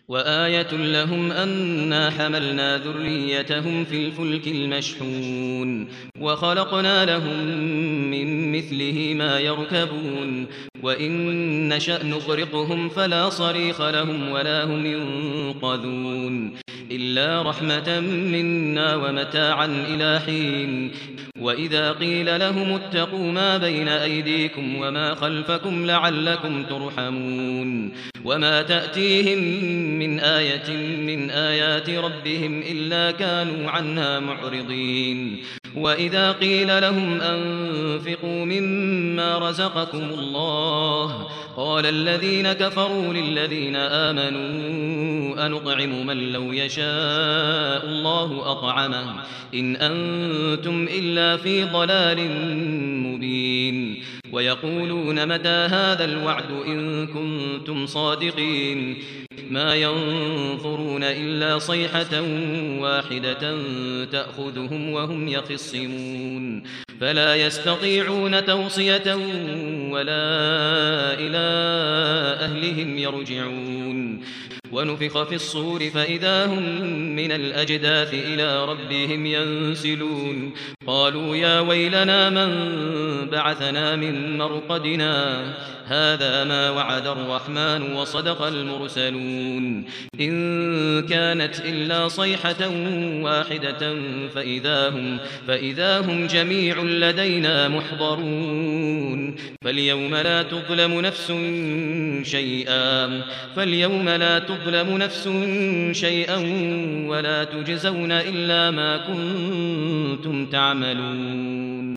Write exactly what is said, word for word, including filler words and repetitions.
وآية لهم أنا حملنا ذريتهم في الفلك المشحون وخلقنا لهم من مثله ما يركبون وإن نشأ نغرقهم فلا صريخ لهم ولا هم ينقذون إلا رحمة منا ومتاعا إلى حين وإذا قيل لهم اتقوا ما بين أيديكم وما خلفكم لعلكم ترحمون وما تأتيهم من آية من آيات ربهم إلا كانوا عنها معرضين وإذا قيل لهم أنفقوا مما رزقكم الله قال الذين كفروا للذين آمنوا أنطعم من لو يشاء الله أطعمه إن أنتم إلا في ضلال مبين ويقولون متى هذا الوعد إن كنتم صادقين ما ينظرون إلا صيحة واحدة تأخذهم وهم يخصمون فلا يستطيعون توصية ولا إلى أهلهم يرجعون ونفخ في الصور فإذا هم من الأجداث إلى ربهم ينسلون قالوا يا ويلنا من بعثنا من مرقدنا هذا ما وعد الرحمن وصدق المرسلون إن كانت إلا صيحة واحدة فإذا هم, فإذا هم جميع لدينا محضرون فاليوم لا تظلم نفس شيئا فاليوم لا تظلم نفس شيئا ولا تجزون إلا ما كنتم تعملون